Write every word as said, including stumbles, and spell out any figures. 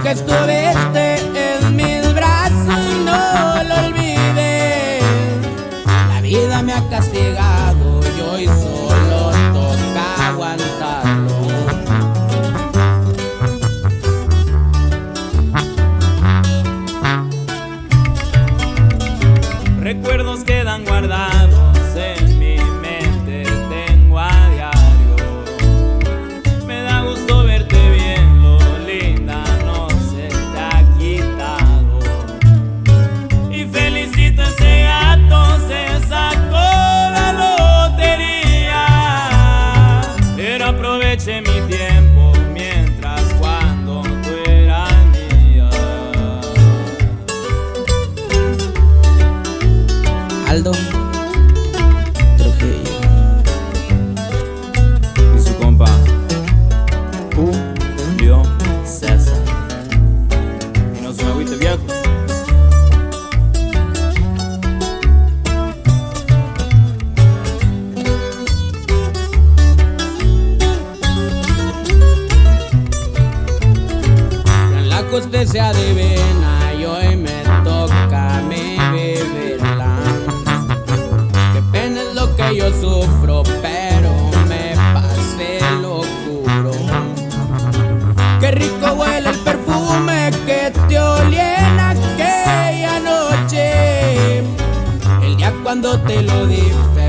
que estuviste en mis brazos, no lo olvides. La vida me ha castigado y hoy solo toca aguantarlo. Recuerdos quedan guardados en mi mente, tengo a diario. Me da gusto verte bien, lo linda no se te ha quitado. Y felicito a ese gato, se sacó la lotería. Pero aproveche mi tiempo mientras cuando tú eras mía. Aldo Trujillo Y su compa Julio César. Y no se me agüite, viejo. en la costa se adivina y hoy me toca mi vivirla. Qué pena es lo que yo sufro, pero me pasé locuro. Qué rico huele el perfume que te olí en aquella noche, el día cuando te lo di.